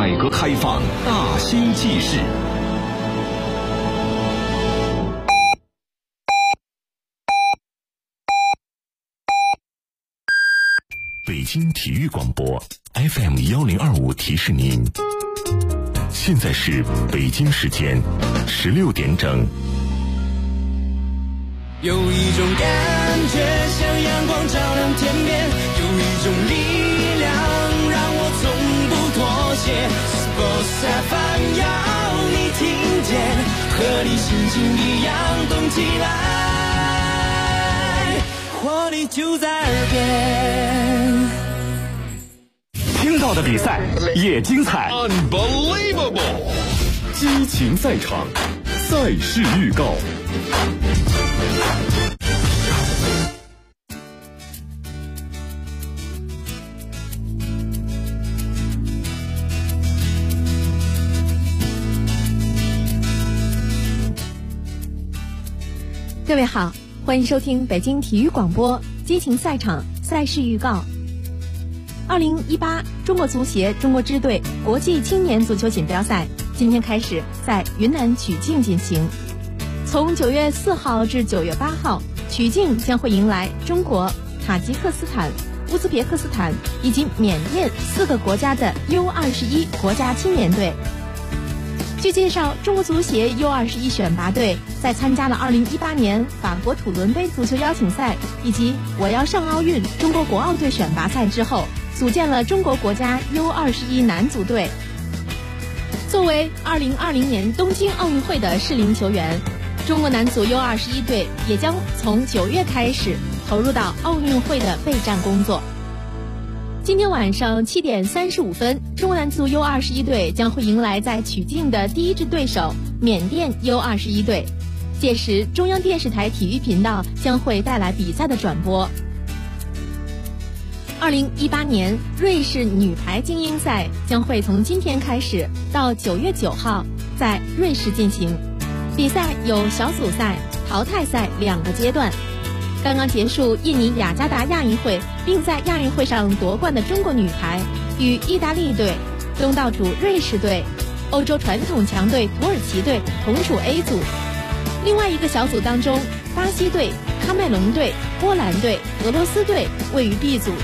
改革开放大兴纪事。北京体育广播 FM1025提示您，现在是北京时间16点整。 有一种感觉像阳光照亮天边，有一种力量让我从不妥协。Sports FM 要你听见，和你心情一样动起来，活力就在耳边。 听到的比赛也精彩 Unbelievable， 激情赛场，赛事预告。 各位好，欢迎收听北京体育广播激情赛场赛事预告。2018中国足协中国支队国际青年足球锦标赛今天开始在云南曲靖进行。从9月4号至9月8号，曲靖将会迎来中国、塔吉克斯坦、乌兹别克斯坦以及缅甸4个国家的 U21 国家青年队。据介绍，中国足协 U21 选拔队在参加了2018年法国土伦杯足球邀请赛以及我要上奥运中国国奥队选拔赛之后，组建了中国国家 U21 男足队。作为2020年东京奥运会的适龄球员，中国男足 U21 队也将从9月开始投入到奥运会的备战工作。今天晚上7点35分，中国男足 U21 队将会迎来在曲靖的第一支对手缅甸 U21 队。届时，中央电视台体育频道将会带来比赛的转播。2018年瑞士女排精英赛将会从今天开始到9月9号在瑞士进行。比赛有小组赛、淘汰赛2个阶段。刚刚结束印尼雅加达亚运会，并在亚运会上夺冠的中国女排与意大利队、东道主瑞士队、欧洲传统强队土耳其队同属 A 组。另外一个小组当中，巴西队、喀麦隆队、波兰队、俄罗斯队位于 B 组。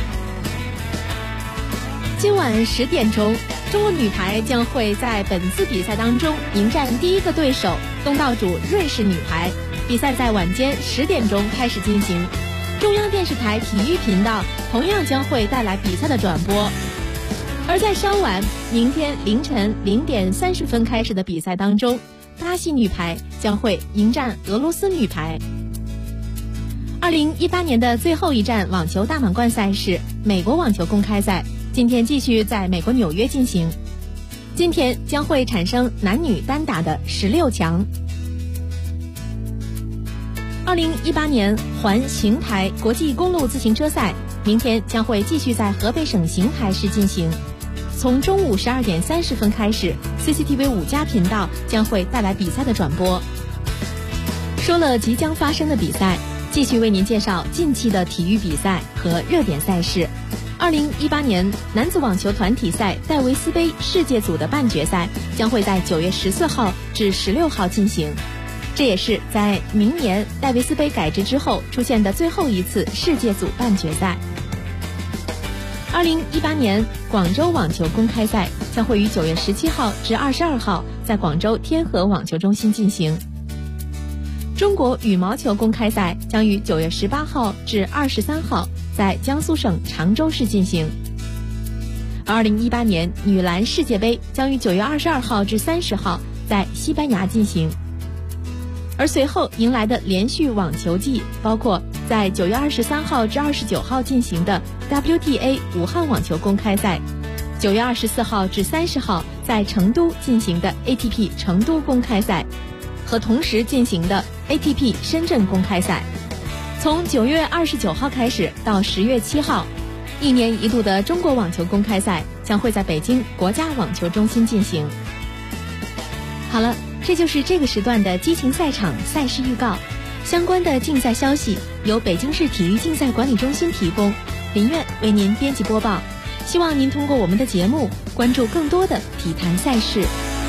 今晚10点钟，中国女排将会在本次比赛当中迎战第一个对手东道主瑞士女排。比赛在晚间10点钟开始进行，中央电视台体育频道同样将会带来比赛的转播。而在稍晚，明天凌晨0点30分开始的比赛当中，巴西女排将会迎战俄罗斯女排。2018年的最后一站网球大满贯赛事美国网球公开赛今天继续在美国纽约进行，今天将会产生男女单打的16强。2018年环邢台国际公路自行车赛明天将会继续在河北省邢台市进行，从中午12点30分开始 CCTV 5家频道将会带来比赛的转播。说了即将发生的比赛，继续为您介绍近期的体育比赛和热点赛事。2018年男子网球团体赛戴维斯杯世界组的半决赛将会在9月14号至16号进行，这也是在明年戴维斯杯改制之后出现的最后一次世界组半决赛。2018年广州网球公开赛将会于9月17号至22号在广州天河网球中心进行。中国羽毛球公开赛将于9月18号至23号在江苏省常州市进行。2018年女篮世界杯将于9月22号至30号在西班牙进行。而随后迎来的连续网球季包括在9月23号至29号进行的 WTA 武汉网球公开赛，9月24号至30号在成都进行的 ATP 成都公开赛，和同时进行的 ATP 深圳公开赛。从9月29号开始到10月7号，1年一度的中国网球公开赛将会在北京国家网球中心进行。好了，这就是这个时段的激情赛场赛事预告。相关的竞赛消息由北京市体育竞赛管理中心提供，林苑为您编辑播报。希望您通过我们的节目关关注更多的体坛赛事。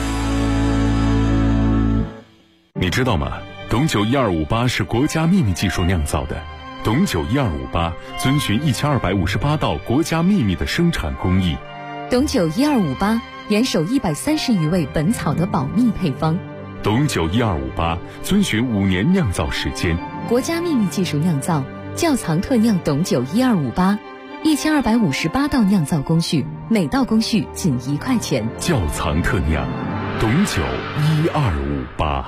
你知道吗？董酒1258是国家秘密技术酿造的。董酒1258遵循1258道国家秘密的生产工艺。 董酒1258严守130余味本草的保密配方。 董酒1258遵循5年酿造时间， 国家秘密技术酿造，窖藏特酿董酒1258，1258道酿造工序，每道工序仅1块钱。 窖藏特酿，董酒1258。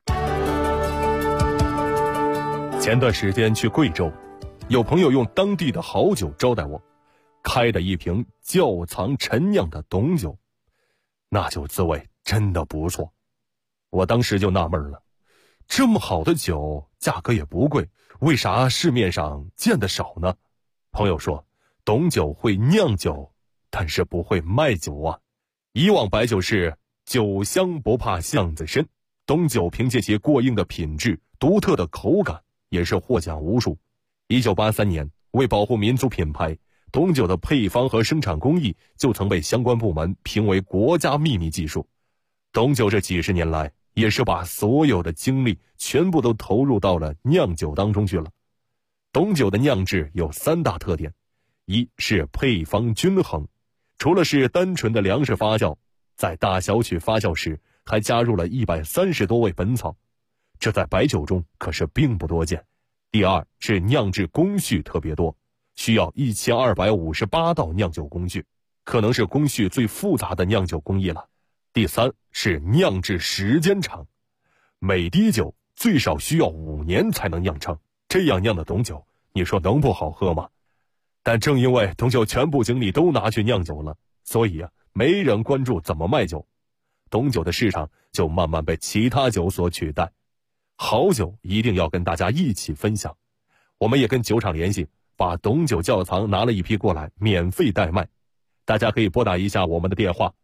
前段时间去贵州，有朋友用当地的好酒招待我，开的一瓶窖藏陈酿的董酒，那酒滋味真的不错。我当时就纳闷了，这么好的酒价格也不贵，为啥市面上见得少呢？朋友说，董酒会酿酒，但是不会卖酒啊。以往白酒是酒香不怕巷子深，董酒凭借其过硬的品质、独特的口感，也是获奖无数。1983年，为保护民族品牌，董酒的配方和生产工艺就曾被相关部门评为国家秘密技术。董酒这几十年来，也是把所有的精力全部都投入到了酿酒当中去了。董酒的酿制有3大特点，一是配方均衡，除了是单纯的粮食发酵，在大小曲发酵时还加入了130多味本草，这在白酒中可是并不多见。第二是酿制工序特别多，需要1258道酿酒工序，可能是工序最复杂的酿酒工艺了。第三是酿制时间长，每滴酒最少需要5年才能酿成，这样酿的董酒，你说能不好喝吗？但正因为董酒全部精力都拿去酿酒了，所以没人关注怎么卖酒，董酒的市场就慢慢被其他酒所取代。好酒一定要跟大家一起分享，我们也跟酒厂联系，把董酒窖藏拿了一批过来，免费代卖。大家可以拨打一下我们的电话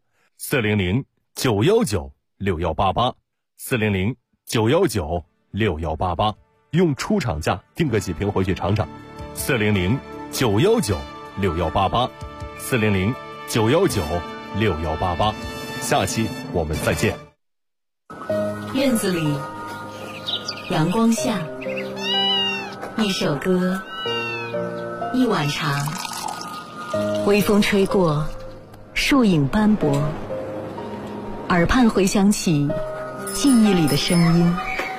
400-919-6188，400-919-6188，用出厂价订个几瓶回去尝尝。400-919-6188，400-919-6188。下期我们再见。 院子里，阳光下，一首歌，一碗茶，微风吹过，树影斑驳，耳畔回响起记忆里的声音。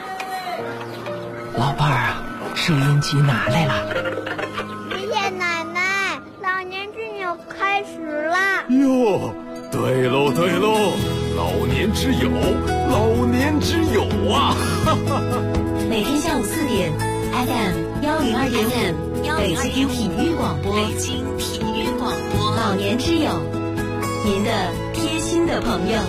老伴儿啊，收音机拿来了。 爷爷奶奶，老年之友开始啦！ 哟，对喽对喽，老年之友，老年之友啊！ 每天下午4点 FM102.5，北京体育广播，老年之友，您的贴心的朋友。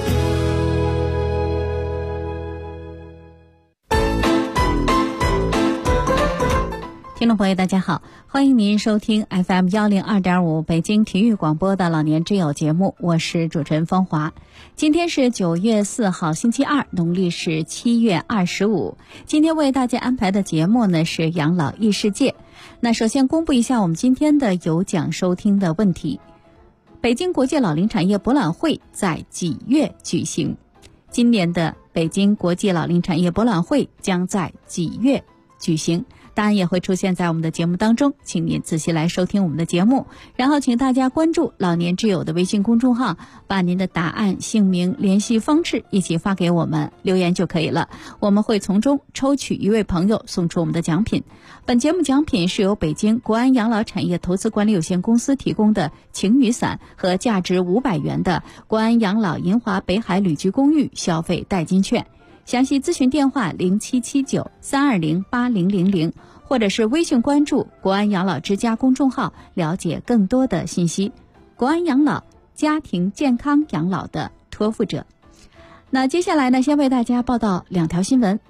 听众朋友大家好，欢迎您收听 FM102.5 北京体育广播的老年之友节目，我是主持人芳华。今天是9月4号星期二，农历是7月25。今天为大家安排的节目呢是养老异世界。那首先公布一下我们今天的有奖收听的问题。北京国际老龄产业博览会在几月举行？今年的北京国际老龄产业博览会将在几月举行？答案也会出现在我们的节目当中，请您仔细来收听我们的节目，然后请大家关注老年之友的微信公众号，把您的答案、姓名、联系方式一起发给我们，留言就可以了，我们会从中抽取1位朋友送出我们的奖品。本节目奖品是由北京国安养老产业投资管理有限公司提供的晴雨伞和价值500元的国安养老银华北海旅居公寓消费代金券。详细咨询电话0779-320-8000，或者是微信关注国安养老之家公众号，了解更多的信息。国安养老，家庭健康养老的托付者。那接下来呢，先为大家报道2条新闻。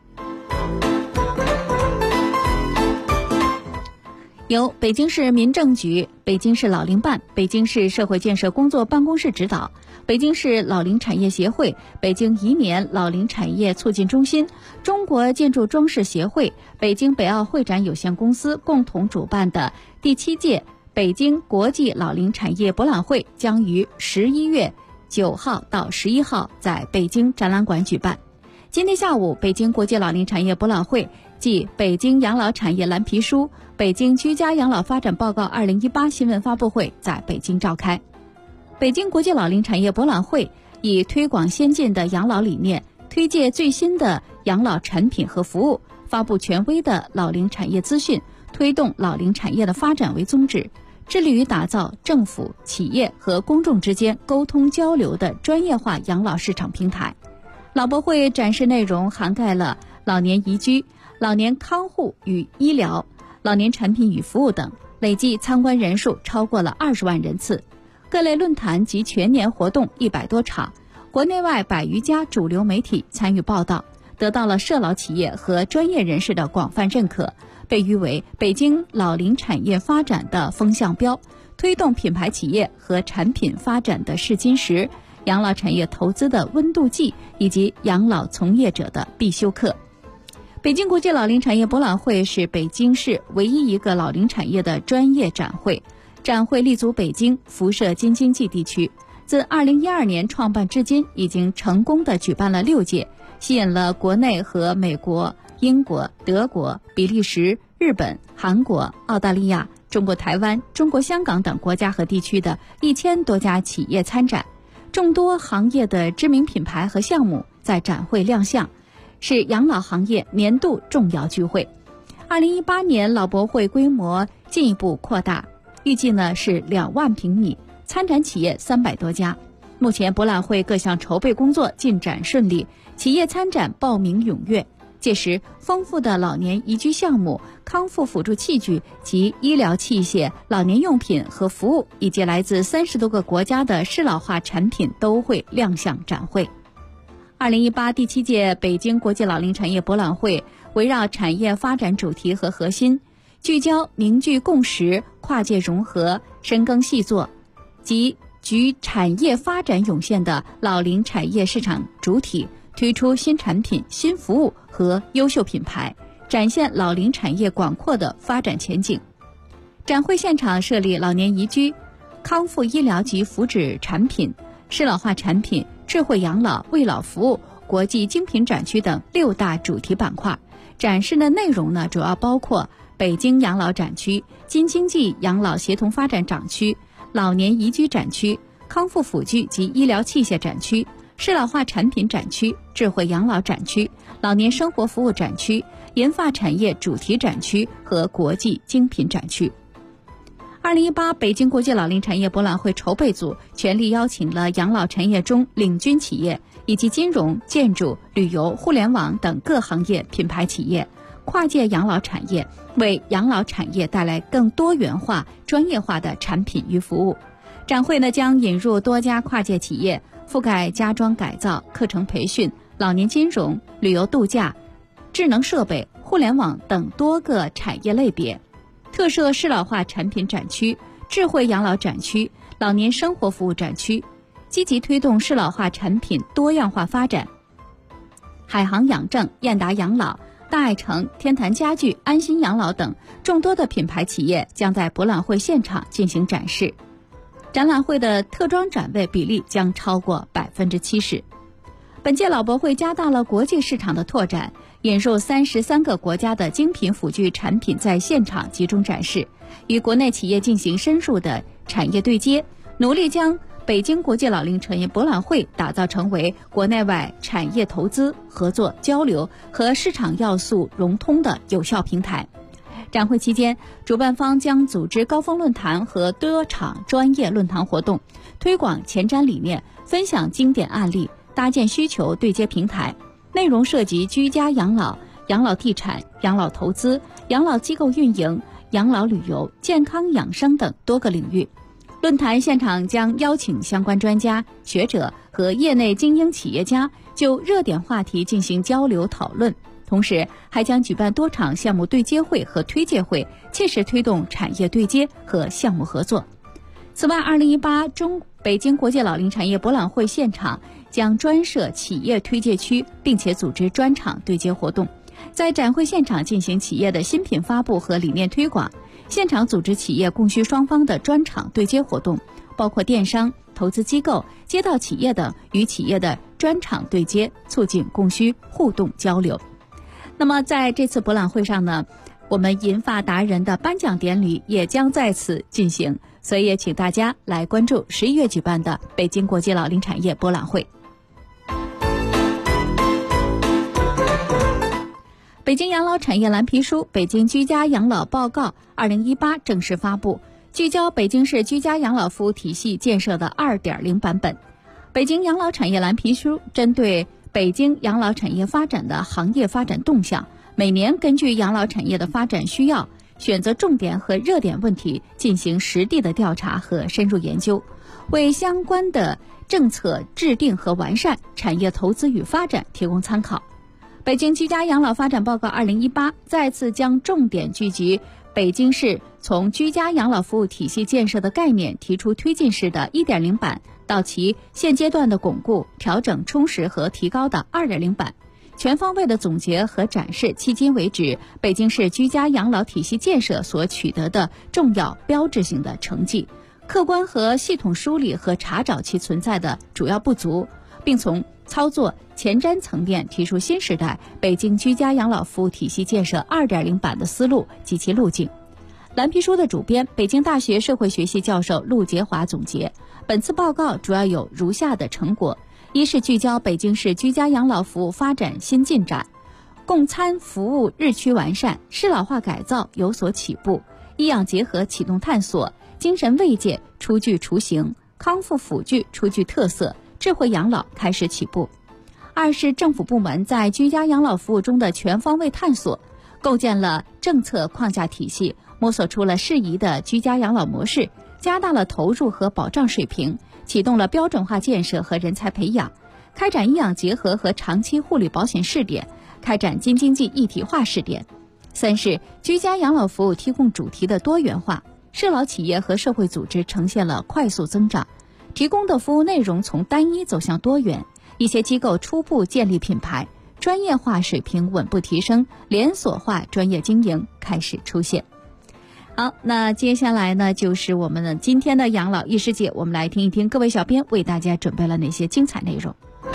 由北京市民政局、北京市老龄办、北京市社会建设工作办公室指导，北京市老龄产业协会、北京宜年老龄产业促进中心、中国建筑装饰协会、北京北奥会展有限公司共同主办的第7届北京国际老龄产业博览会将于11月9号到11号在北京展览馆举办。今天下午，北京国际老龄产业博览会暨北京养老产业蓝皮书、北京居家养老发展报告2018新闻发布会在北京召开。北京国际老龄产业博览会以推广先进的养老理念，推介最新的养老产品和服务，发布权威的老龄产业资讯，推动老龄产业的发展为宗旨，致力于打造政府、企业和公众之间沟通交流的专业化养老市场平台。老博会展示内容涵盖了老年宜居、老年康护与医疗、老年产品与服务等，累计参观人数超过了20万人次。各类论坛及全年活动100多场，国内外100余家主流媒体参与报道，得到了涉老企业和专业人士的广泛认可，被誉为北京老龄产业发展的风向标，推动品牌企业和产品发展的试金石，养老产业投资的温度计，以及养老从业者的必修课。北京国际老龄产业博览会是北京市唯一一个老龄产业的专业展会，展会立足北京、辐射京津冀地区，自2012年创办至今，已经成功地举办了6届，吸引了国内和美国、英国、德国、比利时、日本、韩国、澳大利亚、中国台湾、中国香港等国家和地区的1000多家企业参展，众多行业的知名品牌和项目在展会亮相，是养老行业年度重要聚会。2018年老博会规模进一步扩大，预计是2万平米，参展企业300多家。目前博览会各项筹备工作进展顺利，企业参展报名踊跃。届时，丰富的老年宜居项目、康复辅助器具及医疗器械、老年用品和服务，以及来自30多个国家的适老化产品都会亮相展会。2018第7届北京国际老龄产业博览会围绕产业发展主题和核心，聚焦凝聚共识、跨界融合、深耕细作及举产业发展涌现的老龄产业市场主体，推出新产品、新服务和优秀品牌，展现老龄产业广阔的发展前景。展会现场设立老年宜居、康复医疗及福祉产品、适老化产品、智慧养老、慰老服务、国际精品展区等6大主题板块。展示的内容主要包括北京养老展区、京津冀养老协同发展展区、老年宜居展区、康复辅具及医疗器械展区、适老化产品展区、智慧养老展区、老年生活服务展区、研发产业主题展区和国际精品展区。2018北京国际老龄产业博览会筹备组全力邀请了养老产业中领军企业以及金融、建筑、旅游、互联网等各行业品牌企业，跨界养老产业，为养老产业带来更多元化、专业化的产品与服务。展会将引入多家跨界企业，覆盖家装改造、课程培训、老年金融、旅游度假、智能设备、互联网等多个产业类别，特设适老化产品展区、智慧养老展区、老年生活服务展区，积极推动适老化产品多样化发展。海航养正、燕达养老、大爱城、天坛家具、安心养老等众多的品牌企业将在博览会现场进行展示。展览会的特装展位比例将超过70%。本届老博会加大了国际市场的拓展，引入33个国家的精品辅具产品在现场集中展示，与国内企业进行深入的产业对接，努力将北京国际老龄产业博览会打造成为国内外产业投资、合作、交流和市场要素融通的有效平台。展会期间，主办方将组织高峰论坛和多场专业论坛活动，推广前瞻理念，分享经典案例，搭建需求对接平台。内容涉及居家养老、养老地产、养老投资、养老机构运营、养老旅游、健康养生等多个领域。论坛现场将邀请相关专家、学者和业内精英企业家就热点话题进行交流讨论，同时还将举办多场项目对接会和推介会，切实推动产业对接和项目合作。此外，2018北京国际老龄产业博览会现场将专设企业推介区，并且组织专场对接活动，在展会现场进行企业的新品发布和理念推广， 现场组织企业供需双方的专场对接活动，包括电商、投资机构、街道企业等与企业的专场对接，促进供需互动交流。那么在这次博览会上呢，我们银发达人的颁奖典礼也将在此进行，所以也请大家来关注11月举办的北京国际老龄产业博览会。北京养老产业蓝皮书《北京居家养老报告2018》正式发布，聚焦北京市居家养老服务体系建设的 2.0 版本。北京养老产业蓝皮书针对北京养老产业发展的行业发展动向，每年根据养老产业的发展需要，选择重点和热点问题进行实地的调查和深入研究，为相关的政策制定和完善、产业投资与发展提供参考。北京居家养老发展报告2018再次将重点聚集北京市从居家养老服务体系建设的概念提出推进式的 1.0 版到其现阶段的巩固、调整、充实和提高的 2.0 版，全方位的总结和展示迄今为止北京市居家养老体系建设所取得的重要标志性的成绩，客观和系统梳理和查找其存在的主要不足，并从操作前瞻层面提出新时代北京居家养老服务体系建设 2.0 版的思路及其路径。蓝皮书的主编北京大学社会学系教授陆杰华总结，本次报告主要有如下的成果：一是聚焦北京市居家养老服务发展新进展，共餐服务日趋完善，适老化改造有所起步，医养结合启动探索，精神慰藉初具雏形，康复辅具初具特色，智慧养老开始起步。二是政府部门在居家养老服务中的全方位探索，构建了政策框架体系，摸索出了适宜的居家养老模式，加大了投入和保障水平，启动了标准化建设和人才培养，开展医养结合和长期护理保险试点，开展京津冀一体化试点。三是居家养老服务提供主题的多元化，适老企业和社会组织呈现了快速增长，提供的服务内容从单一走向多元，一些机构初步建立品牌，专业化水平稳步提升，连锁化专业经营开始出现。好，那接下来呢，就是我们的今天的养老意识界，我们来听一听各位小编为大家准备了哪些精彩内容。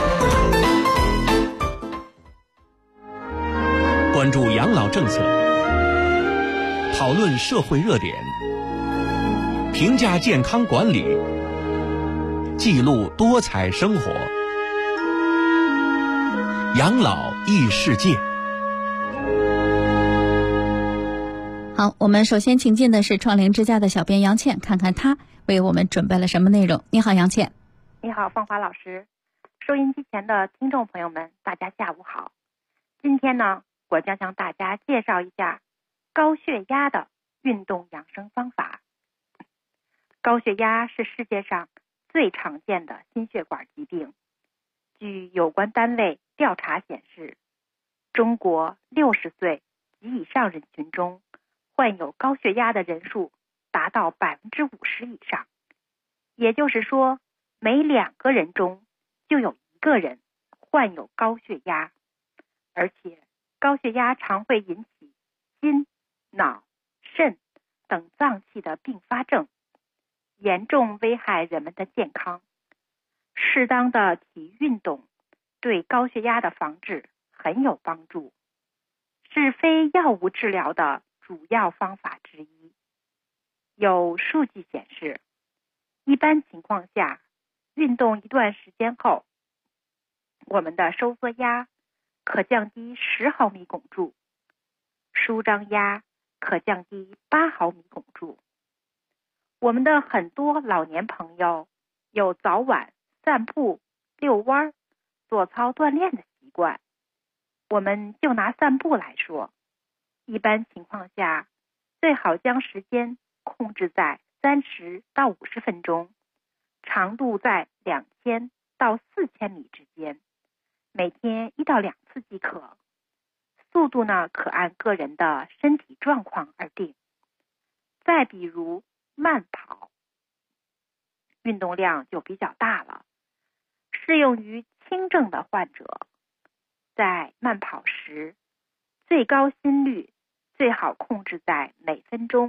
关注养老政策，讨论社会热点，评价健康管理，记录多彩生活。养老意识界。 好，我们首先请进的是创龄之家的小编杨倩，看看她为我们准备了什么内容。你好，杨倩。 你好，芳华老师。收音机前的听众朋友们，大家下午好。今天呢，我将向大家介绍一下高血压的运动养生方法。高血压是世界上最常见的心血管疾病。据有关单位调查显示，中国60岁及以上人群中，患有高血压的人数达到50%以上，也就是说，每2个人中就有1个人患有高血压，而且高血压常会引起心、脑、肾等脏器的并发症，严重危害人们的健康。适当的体育运动对高血压的防治很有帮助，是非药物治疗的主要方法之一。有数据显示，一般情况下，运动一段时间后，我们的收缩压可降低10毫米汞柱，舒张压可降低8毫米汞柱。我们的很多老年朋友有早晚散步、遛弯、做操锻炼的习惯。我们就拿散步来说，一般情况下，最好将时间控制在30到50分钟，长度在2000到4000米之间，每天1到2次即可。速度呢，可按个人的身体状况而定。再比如慢跑，运动量就比较大了，适用于轻症的患者。在慢跑时，最高心率最好控制在每分钟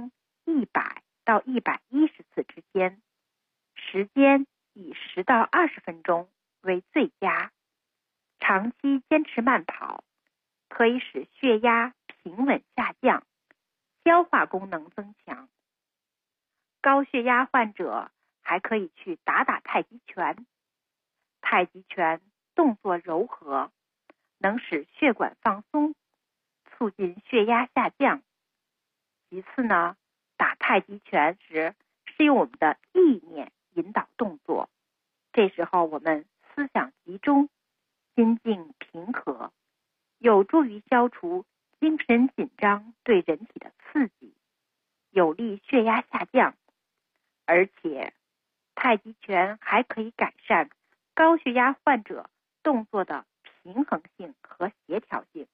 100到110次之间，时间以10到20分钟为最佳。长期坚持慢跑，可以使血压平稳下降，消化功能增强。高血压患者还可以去打太极拳。太极拳动作柔和，能使血管放松，促进血压下降。其次呢，打太极拳时是用我们的意念引导动作，这时候我们思想集中，心境平和，有助于消除精神紧张对人体的刺激，有利血压下降。而且太极拳还可以改善高血压患者动作的平衡性和协调性。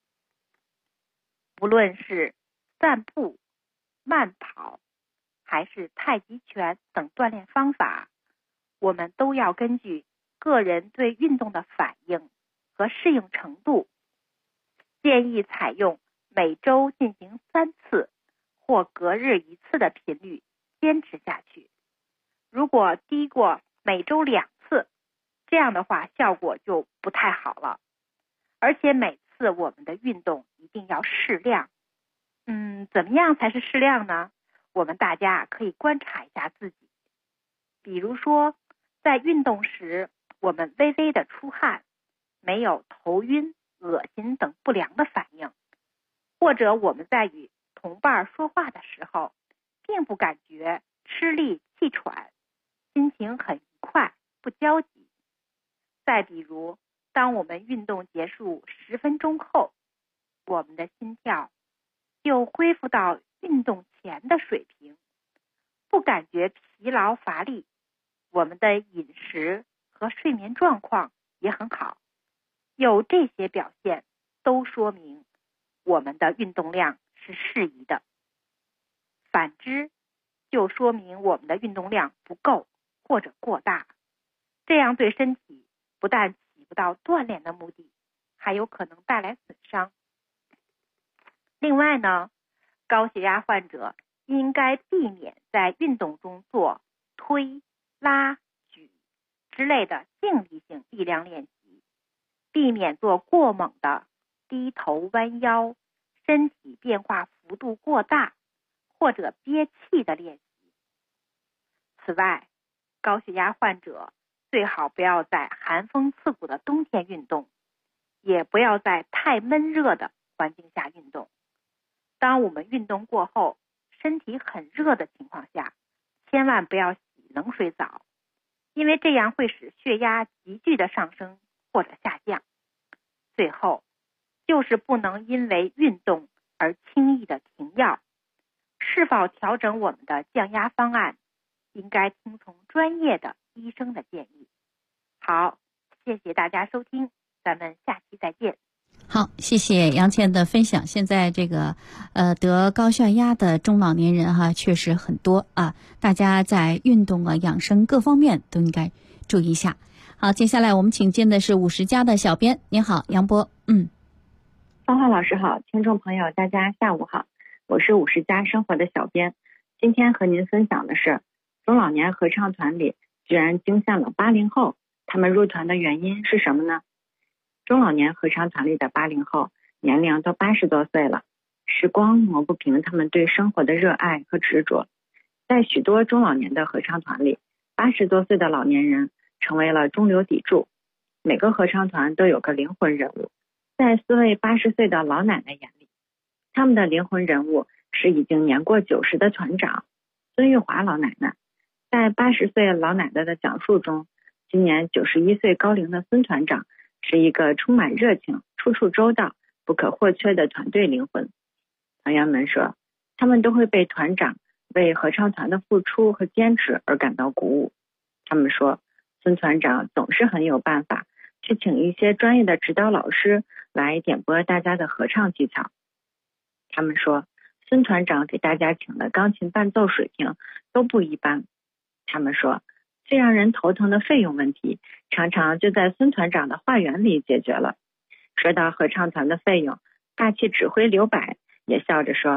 无论是散步、慢跑还是太极拳等锻炼方法，我们都要根据个人对运动的反应和适应程度，建议采用每周进行3次或隔日1次的频率坚持下去。如果低过每周2次，这样的话效果就不太好了。而且每次我们的运动一定要适量。怎么样才是适量呢？我们大家可以观察一下自己。比如说，在运动时，我们微微的出汗，没有头晕、恶心等不良的反应，或者我们在与同伴说话的时候，并不感觉吃力、气喘，心情很愉快，不焦急。再比如，当我们运动结束10分钟后，我们的心跳就恢复到运动前的水平，不感觉疲劳乏力，我们的饮食和睡眠状况也很好。有这些表现，都说明我们的运动量是适宜的。反之，就说明我们的运动量不够或者过大，这样对身体不但起不到锻炼的目的，还有可能带来损伤。另外呢，高血压患者应该避免在运动中做推、拉、举之类的静力性力量练习，避免做过猛的低头弯腰、身体变化幅度过大或者憋气的练习。此外，高血压患者最好不要在寒风刺骨的冬天运动，也不要在太闷热的环境下运动。当我们运动过后，身体很热的情况下，千万不要洗冷水澡，因为这样会使血压急剧的上升或者下降。最后，就是不能因为运动而轻易的停药。是否调整我们的降压方案，应该听从专业的医生的建议。好，谢谢大家收听，咱们下期再见。 好，谢谢杨倩的分享。现在这个得高血压的中老年人确实很多啊，大家在运动啊、养生各方面都应该注意一下。好，接下来我们请进的是50家的小编，您好，杨波。 芳华老师好，听众朋友大家下午好，我是50家生活的小编。今天和您分享的是中老年合唱团里居然惊现了80后，他们入团的原因是什么呢？中老年合唱团里的80后年龄都80多岁了，时光磨不平他们对生活的热爱和执着。在许多中老年的合唱团里，80多岁的老年人成为了中流砥柱。每个合唱团都有个灵魂人物，在4位80岁的老奶奶眼里，他们的灵魂人物是已经年过90的团长孙玉华老奶奶。在80岁老奶奶的讲述中，今年91岁高龄的孙团长是一个充满热情、处处周到、不可或缺的团队灵魂。团员们说，他们都会被团长为合唱团的付出和坚持而感到鼓舞。他们说，孙团长总是很有办法去请一些专业的指导老师来点拨大家的合唱技巧。他们说，孙团长给大家请的钢琴伴奏水平都不一般。他们说，最让人头疼的费用问题常常就在孙团长的话园里解决了。说到合唱团的费用，大气指挥刘柏也笑着说，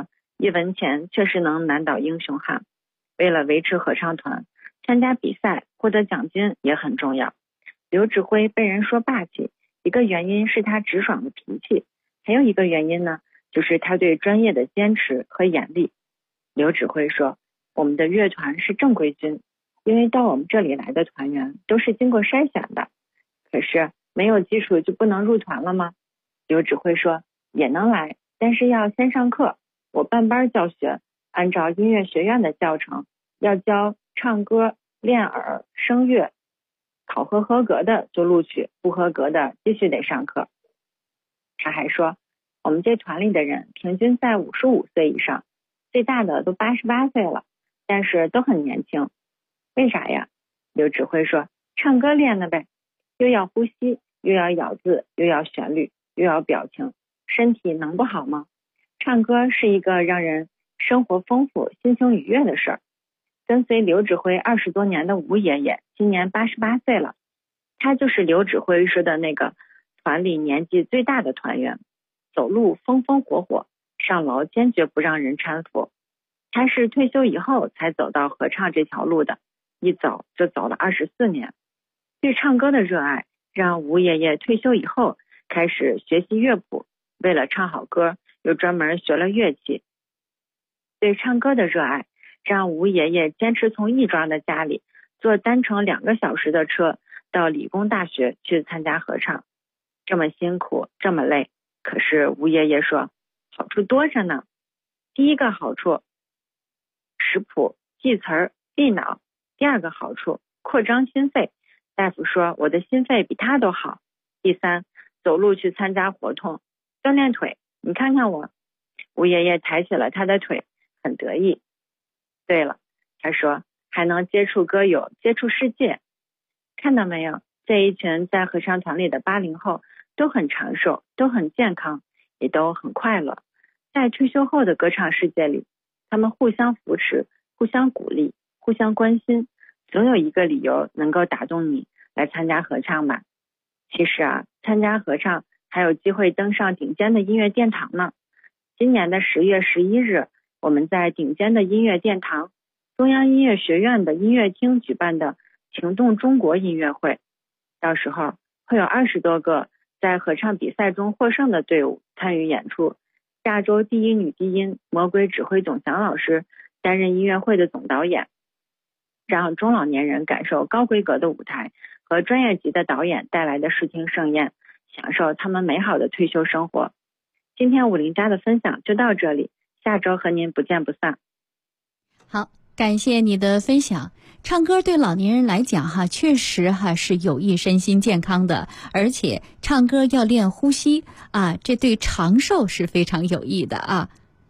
一文钱确实能难倒英雄汉。为了维持合唱团，参加比赛获得奖金也很重要。刘指挥被人说霸气，一个原因是他直爽的脾气，还有一个原因呢，就是他对专业的坚持和严厉。刘指挥说，我们的乐团是正规军，因为到我们这里来的团员都是经过筛选的。可是没有基础就不能入团了吗？刘指挥说，也能来，但是要先上课，我办班教学，按照音乐学院的教程，要教唱歌、练耳、声乐，考核合格的就录取，不合格的继续得上课。他还说，我们这团里的人平均在55岁以上，最大的都88岁了，但是都很年轻。为啥呀？刘指挥说，唱歌练的呗，又要呼吸，又要咬字，又要旋律，又要表情，身体能不好吗？唱歌是一个让人生活丰富、心情愉悦的事儿。跟随刘指挥20多年的吴爷爷今年88岁了，他就是刘指挥说的那个团里年纪最大的团员，走路风风火火，上楼坚决不让人搀扶。他是退休以后才走到合唱这条路的，一走就走了24年。对唱歌的热爱让吴爷爷退休以后开始学习乐谱，为了唱好歌又专门学了乐器。对唱歌的热爱让吴爷爷坚持从亦庄的家里坐单程2个小时的车到理工大学去参加合唱。这么辛苦，这么累，可是吴爷爷说好处多着呢。第一个好处，识谱、记词儿、记脑；第二个好处，扩张心肺。大夫说我的心肺比他都好。第三，走路去参加活动，锻炼腿。你看看我。吴爷爷抬起了他的腿，很得意。对了，他说还能接触歌友，接触世界。看到没有，这一群在合唱团里的80后都很长寿，都很健康，也都很快乐。在退休后的歌唱世界里，他们互相扶持，互相鼓励，互相关心，总有一个理由能够打动你来参加合唱吧。其实啊，参加合唱还有机会登上顶尖的音乐殿堂呢。今年的10月11日，我们在顶尖的音乐殿堂中央音乐学院的音乐厅举办的情动中国音乐会，到时候会有20多个在合唱比赛中获胜的队伍参与演出。亚洲第一女低音魔鬼指挥总祥老师担任音乐会的总导演，让中老年人感受高规格的舞台和专业级的导演带来的视听盛宴，享受他们美好的退休生活。今天50家的分享就到这里，下周和您不见不散。 好，感谢你的分享。唱歌对老年人来讲确实是有益身心健康的，而且唱歌要练呼吸这对长寿是非常有益的啊。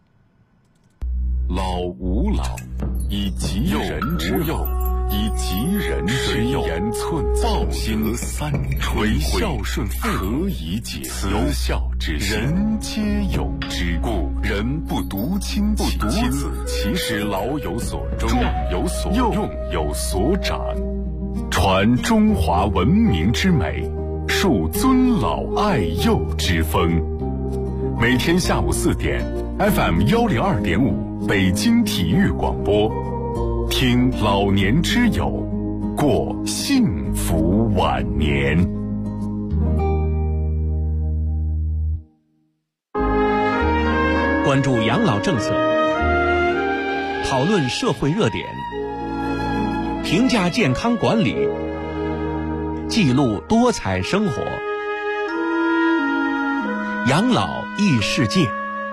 老吾老以及人之幼，以及人之幼，言寸报心三垂孝顺何以解慈孝之心，人皆有之。故人不独亲其子，使老有所终，壮有所用，有所长，传中华文明之美，树尊老爱幼之风。每天下午4点 FM 102.5北京体育广播，听老年之友，过幸福晚年。 关注养老政策，讨论社会热点，评价健康管理，记录多彩生活，养老异世界。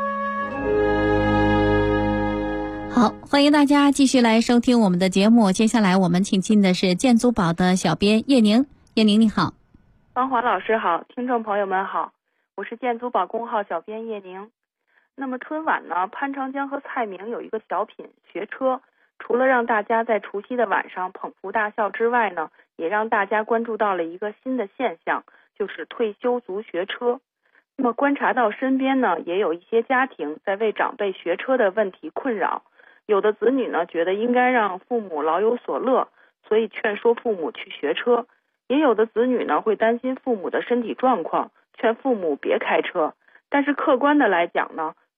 好，欢迎大家继续来收听我们的节目。接下来我们请进的是建祖宝的小编叶宁。叶宁你好。 芳华老师好，听众朋友们好，我是建祖宝公号小编叶宁。那么春晚呢，潘长江和蔡明有一个小品学车，除了让大家在除夕的晚上捧腹大笑之外呢，也让大家关注到了一个新的现象，就是退休族学车。那么观察到身边呢，也有一些家庭在为长辈学车的问题困扰，有的子女呢觉得应该让父母老有所乐，所以劝说父母去学车，也有的子女呢会担心父母的身体状况，劝父母别开车。但是客观的来讲呢，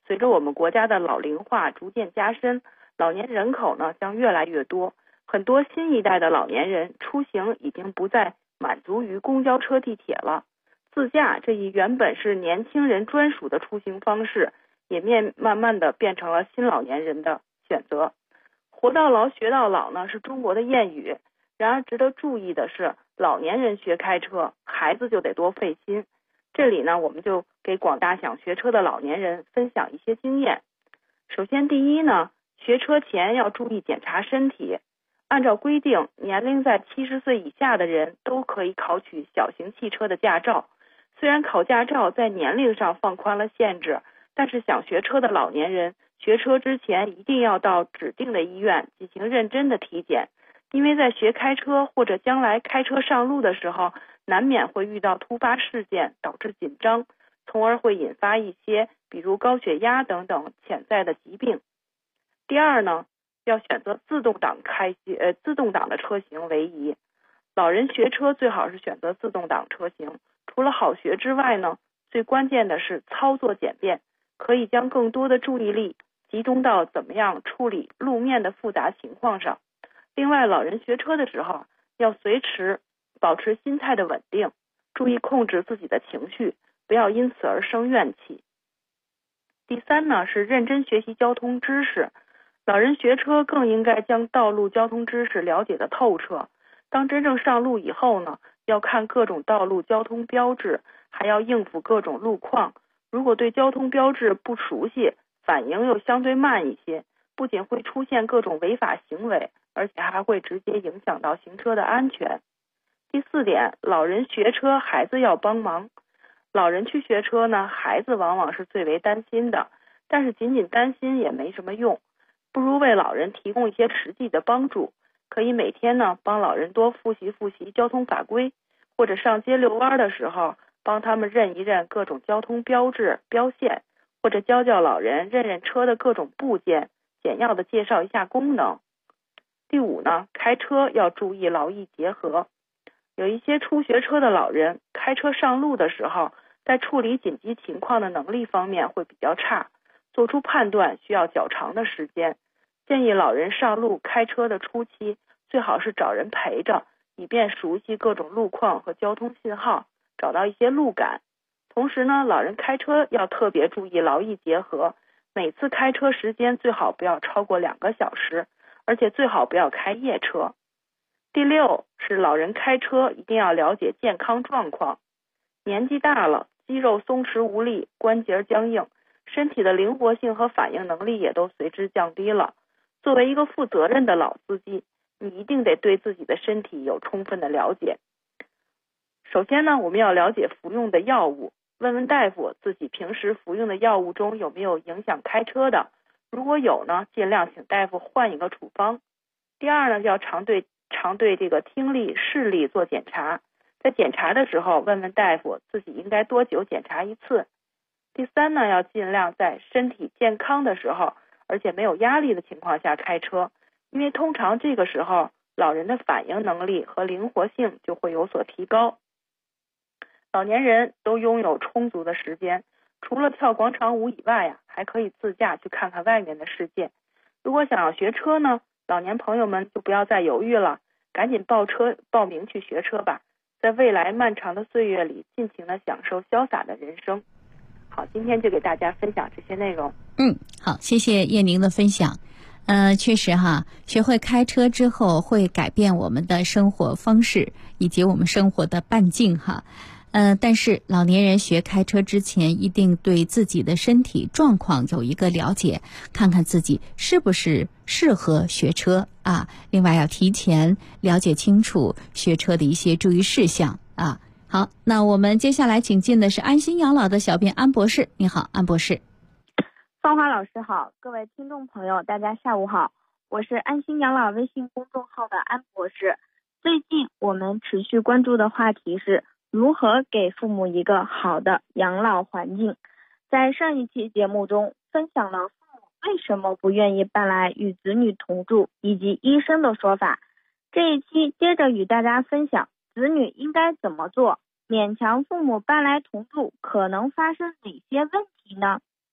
随着我们国家的老龄化逐渐加深，老年人口呢将越来越多，很多新一代的老年人出行已经不再满足于公交车、地铁了。自驾这一原本是年轻人专属的出行方式，也慢慢的变成了新老年人的选择。活到老学到老呢是中国的谚语，然而值得注意的是，老年人学开车，孩子就得多费心。这里呢，我们就给广大想学车的老年人分享一些经验。首先，第一呢，学车前要注意检查身体。按照规定，年龄在70岁以下的人都可以考取小型汽车的驾照。虽然考驾照在年龄上放宽了限制，但是想学车的老年人学车之前一定要到指定的医院进行认真的体检，因为在学开车或者将来开车上路的时候，难免会遇到突发事件导致紧张，从而会引发一些比如高血压等等潜在的疾病。第二呢，要选择自动挡的车型为宜。老人学车最好是选择自动挡车型，除了好学之外呢，最关键的是操作简便，可以将更多的注意力集中到怎么样处理路面的复杂情况上。另外，老人学车的时候要随时保持心态的稳定，注意控制自己的情绪，不要因此而生怨气。第三呢，是认真学习交通知识。老人学车更应该将道路交通知识了解得透彻。当真正上路以后呢，要看各种道路交通标志，还要应付各种路况。如果对交通标志不熟悉，反应又相对慢一些，不仅会出现各种违法行为，而且还会直接影响到行车的安全。第四点，老人学车，孩子要帮忙。老人去学车呢，孩子往往是最为担心的，但是仅仅担心也没什么用，不如为老人提供一些实际的帮助。可以每天呢帮老人多复习交通法规，或者上街遛弯的时候帮他们认一认各种交通标志标线，或者教老人认车的各种部件，简要的介绍一下功能。第五呢，开车要注意劳逸结合。有一些初学车的老人开车上路的时候，在处理紧急情况的能力方面会比较差，做出判断需要较长的时间。建议老人上路开车的初期最好是找人陪着，以便熟悉各种路况和交通信号，找到一些路感。同时呢，老人开车要特别注意劳逸结合，每次开车时间最好不要超过2个小时，而且最好不要开夜车。第六是老人开车一定要了解健康状况。年纪大了，肌肉松弛无力，关节僵硬，身体的灵活性和反应能力也都随之降低了。作为一个负责任的老司机，你一定得对自己的身体有充分的了解。首先呢，我们要了解服用的药物，问问大夫自己平时服用的药物中有没有影响开车的，如果有呢，尽量请大夫换一个处方。第二呢，要常对这个听力视力做检查，在检查的时候问问大夫自己应该多久检查一次。第三呢，要尽量在身体健康的时候，而且没有压力的情况下开车，因为通常这个时候老人的反应能力和灵活性就会有所提高。老年人都拥有充足的时间，除了跳广场舞以外还可以自驾去看看外面的世界。如果想要学车呢，老年朋友们就不要再犹豫了，赶紧报名去学车吧，在未来漫长的岁月里尽情的享受潇洒的人生。好，今天就给大家分享这些内容。 好，谢谢叶宁的分享。确实哈，学会开车之后会改变我们的生活方式以及我们生活的半径哈。但是老年人学开车之前，一定对自己的身体状况有一个了解，看看自己是不是适合学车啊。另外要提前了解清楚学车的一些注意事项啊。好，那我们接下来请进的是安心养老的小编安博士。你好，安博士。 芳华老师好，各位听众朋友大家下午好，我是安心养老微信公众号的安博士。最近我们持续关注的话题是如何给父母一个好的养老环境。在上一期节目中分享了父母为什么不愿意搬来与子女同住以及医生的说法，这一期接着与大家分享子女应该怎么做，勉强父母搬来同住可能发生哪些问题呢？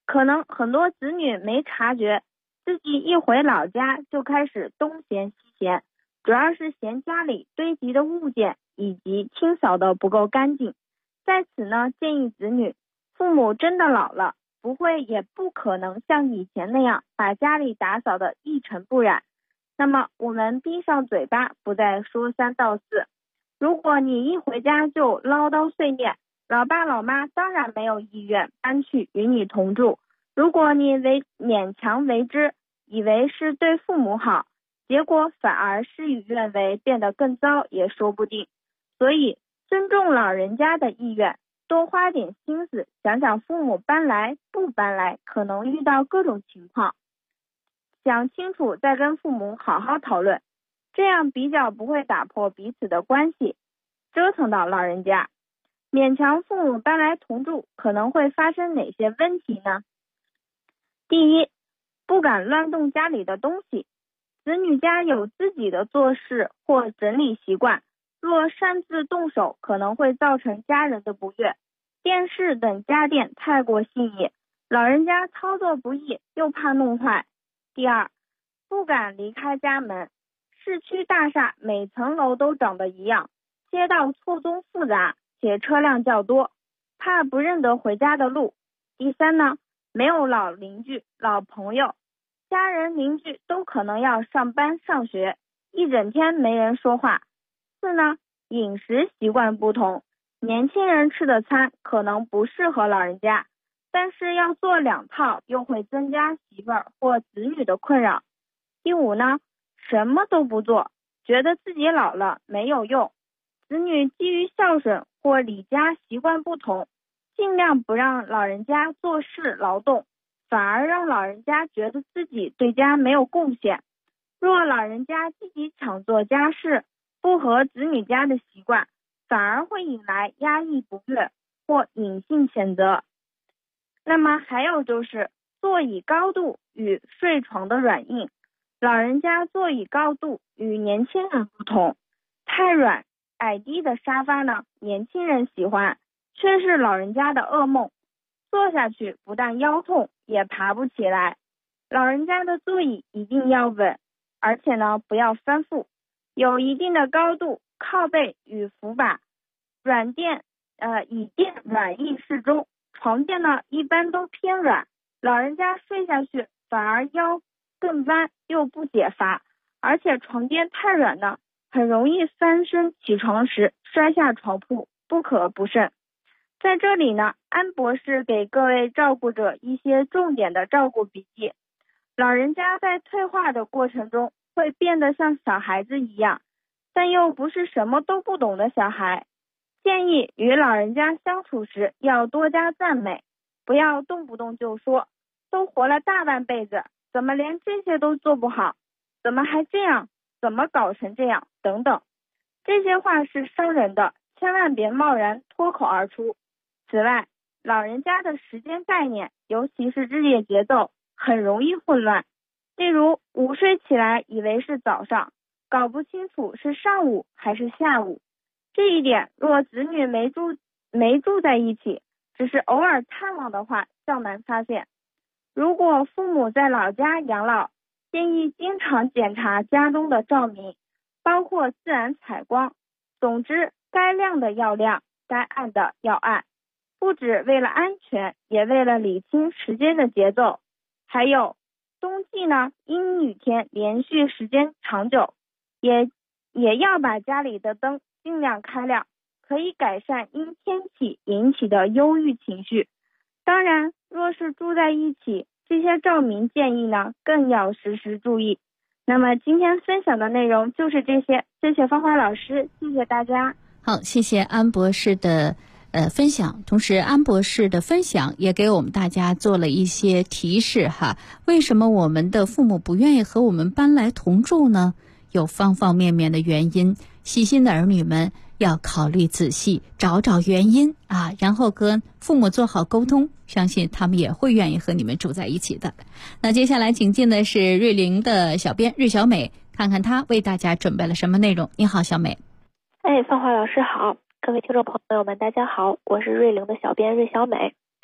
可能很多子女没察觉，自己一回老家就开始东嫌西嫌，主要是嫌家里堆积的物件以及清扫的不够干净。在此呢，建议子女，父母真的老了，不会也不可能像以前那样把家里打扫的一尘不染。那么我们闭上嘴巴，不再说三道四。如果你一回家就唠叨碎念，老爸老妈当然没有意愿搬去与你同住。如果你勉强为之，以为是对父母好，结果反而事与愿违，变得更糟也说不定。所以尊重老人家的意愿，多花点心思想想父母搬来不搬来可能遇到各种情况，想清楚再跟父母好好讨论，这样比较不会打破彼此的关系，折腾到老人家。勉强父母搬来同住可能会发生哪些问题呢？第一，不敢乱动家里的东西。子女家有自己的做事或整理习惯，若擅自动手可能会造成家人的不悦。电视等家电太过细腻，老人家操作不易，又怕弄坏。第二，不敢离开家门。市区大厦每层楼都长得一样，街道错综复杂且车辆较多，怕不认得回家的路。第三呢，没有老邻居老朋友，家人邻居都可能要上班上学，一整天没人说话。四呢，饮食习惯不同，年轻人吃的餐可能不适合老人家，但是要做两套又会增加媳妇儿或子女的困扰。第五呢，什么都不做，觉得自己老了没有用。子女基于孝顺或离家习惯不同，尽量不让老人家做事劳动，反而让老人家觉得自己对家没有贡献。若老人家积极抢做家事，不合子女家的习惯，反而会引来压抑不悦或隐性谴责。那么还有就是座椅高度与睡床的软硬。老人家座椅高度与年轻人不同，太软矮低的沙发呢，年轻人喜欢，却是老人家的噩梦。坐下去不但腰痛，也爬不起来。老人家的座椅一定要稳，而且呢不要翻覆，有一定的高度，靠背与扶把，椅垫软硬适中。床垫呢一般都偏软，老人家睡下去反而腰更弯又不解乏，而且床垫太软呢，很容易翻身起床时摔下床铺，不可不慎。在这里呢，安博士给各位照顾者一些重点的照顾笔记。老人家在退化的过程中会变得像小孩子一样，但又不是什么都不懂的小孩。建议与老人家相处时要多加赞美，不要动不动就说都活了大半辈子，怎么连这些都做不好，怎么还这样，怎么搞成这样等等。这些话是伤人的，千万别贸然脱口而出。此外，老人家的时间概念，尤其是日夜节奏，很容易混乱。例如午睡起来以为是早上，搞不清楚是上午还是下午。这一点若子女没住在一起，只是偶尔探望的话，较难发现。如果父母在老家养老，建议经常检查家中的照明，包括自然采光。总之，该亮的要亮，该暗的要暗，不只为了安全，也为了理清时间的节奏。还有冬季呢，阴雨天连续时间长久，也要把家里的灯尽量开亮，可以改善因天气引起的忧郁情绪。当然，若是住在一起，这些照明建议呢，更要时时注意。那么今天分享的内容就是这些，谢谢芳华老师，谢谢大家。 好，谢谢安博士的分享，同时安博士的分享也给我们大家做了一些提示哈。为什么我们的父母不愿意和我们搬来同住呢？有方方面面的原因，细心的儿女们要考虑仔细，找找原因啊，然后跟父母做好沟通，相信他们也会愿意和你们住在一起的。那接下来请进的是瑞玲的小编瑞小美，看看她为大家准备了什么内容。你好，小美。 芳华老师好，各位听众朋友们大家好，我是瑞玲的小编瑞小美。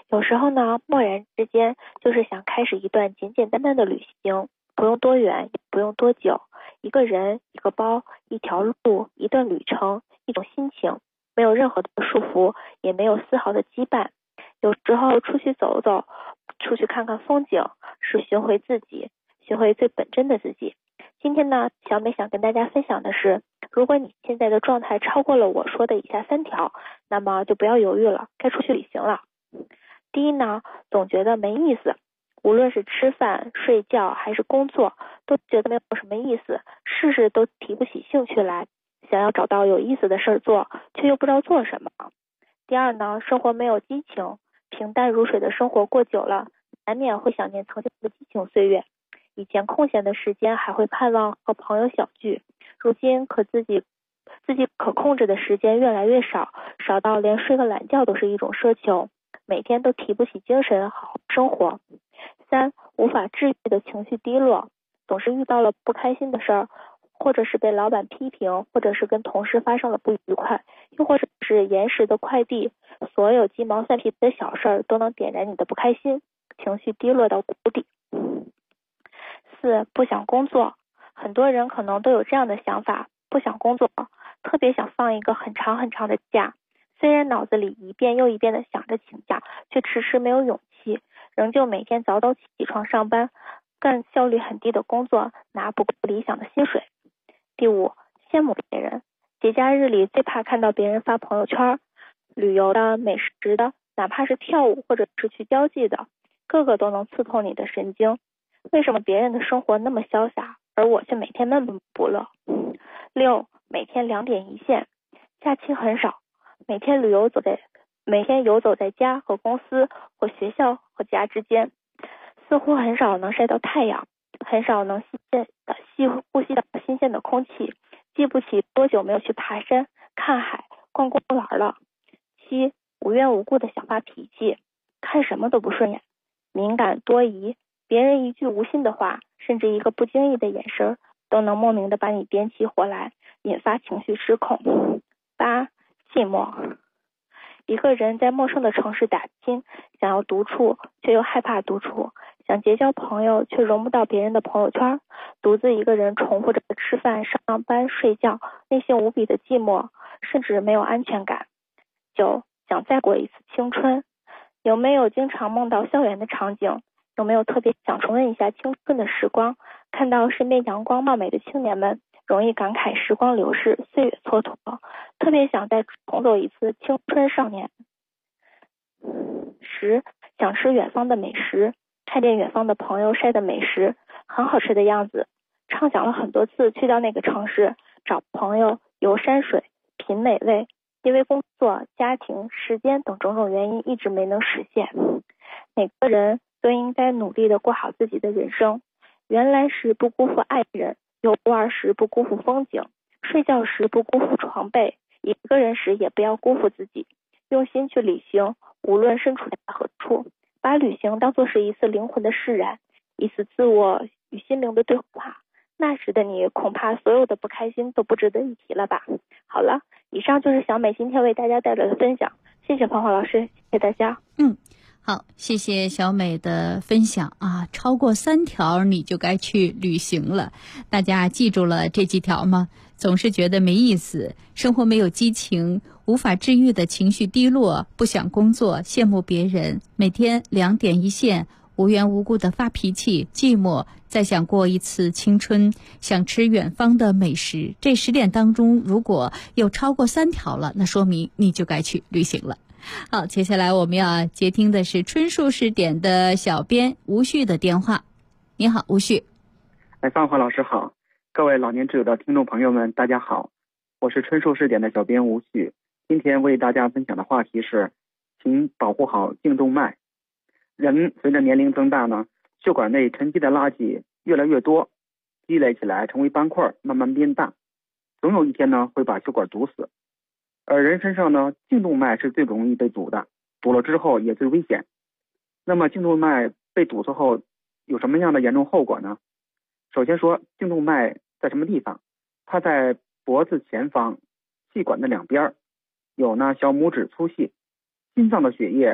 有时候呢，蓦然之间就是想开始一段简简单单的旅行，不用多远，也不用多久，一个人，一个包，一条路，一段旅程，一种心情，没有任何的束缚，也没有丝毫的羁绊。有时候出去走走，出去看看风景，是寻回自己，寻回最本真的自己。今天呢，小美想跟大家分享的是，如果你现在的状态超过了我说的以下3条，那么就不要犹豫了，该出去旅行了。第一呢，总觉得没意思，无论是吃饭、睡觉还是工作，都觉得没有什么意思，事事都提不起兴趣来，想要找到有意思的事做，却又不知道做什么。第二呢，生活没有激情，平淡如水的生活过久了，难免会想念曾经的激情岁月。以前空闲的时间还会盼望和朋友小聚，如今自己可控制的时间越来越少，少到连睡个懒觉都是一种奢求，每天都提不起精神好好生活。3，无法治愈的情绪低落，总是遇到了不开心的事儿，或者是被老板批评，或者是跟同事发生了不愉快，又或者是延时的快递，所有鸡毛蒜皮的小事儿都能点燃你的不开心，情绪低落到谷底。4，不想工作，很多人可能都有这样的想法，不想工作，特别想放一个很长很长的假，虽然脑子里一遍又一遍的想着请假，却迟迟没有勇气，仍旧每天早早起床上班，干效率很低的工作，拿不够理想的薪水。第5，羡慕别人，节假日里最怕看到别人发朋友圈，旅游的、美食的，哪怕是跳舞或者是去交际的，个个都能刺痛你的神经。为什么别人的生活那么潇洒，而我却每天闷闷不乐？6，每天2点一线，假期很少，每天游走在家和公司或学校和家之间，似乎很少能晒到太阳，很少能呼吸到新鲜的空气，记不起多久没有去爬山、看海、逛公园了。7，无缘无故的想发脾气，看什么都不顺眼，敏感多疑，别人一句无心的话，甚至一个不经意的眼神，都能莫名的把你点起火来，引发情绪失控。8，寂寞，一个人在陌生的城市打拼，想要独处却又害怕独处，想结交朋友却融不到别人的朋友圈，独自一个人重复着吃饭、上班、睡觉，内心无比的寂寞，甚至没有安全感。9，想再过一次青春，有没有经常梦到校园的场景？有没有特别想重温一下青春的时光？看到身边阳光貌美的青年们，容易感慨时光流逝，岁月蹉跎，特别想再重走一次青春少年。10，想吃远方的美食，看见远方的朋友晒的美食很好吃的样子，畅想了很多次去到那个城市，找朋友游山水，品美味，因为工作、家庭、时间等种种原因一直没能实现。每个人都应该努力的过好自己的人生，原来时不辜负爱人，游玩时不辜负风景，睡觉时不辜负床被，一个人时也不要辜负自己，用心去旅行，无论身处在何处，把旅行当作是一次灵魂的释然，一次自我与心灵的对话，那时的你恐怕所有的不开心都不值得一提了吧。好了，以上就是小美今天为大家带来的分享，谢谢芳华老师，谢谢大家。 好，谢谢小美的分享啊！超过3条你就该去旅行了。大家记住了这几条吗？总是觉得没意思，生活没有激情，无法治愈的情绪低落，不想工作，羡慕别人，每天2点一线，无缘无故的发脾气，寂寞，再想过一次青春，想吃远方的美食。这10点当中，如果有超过3条了，那说明你就该去旅行了。好，接下来我们要接听的是春树试点的小编吴旭的电话。你好，吴旭。 芳华老师好，各位老年之友的听众朋友们大家好，我是春树试点的小编吴旭。今天为大家分享的话题是，请保护好颈动脉。人随着年龄增大呢，血管内沉积的垃圾越来越多，积累起来成为斑块，慢慢变大，总有一天呢会把血管堵死。而人身上呢，颈动脉是最容易被堵的，堵了之后也最危险。那么颈动脉被堵塞后有什么样的严重后果呢？首先说颈动脉在什么地方？它在脖子前方气管的2边，有呢小拇指粗细。心脏的血液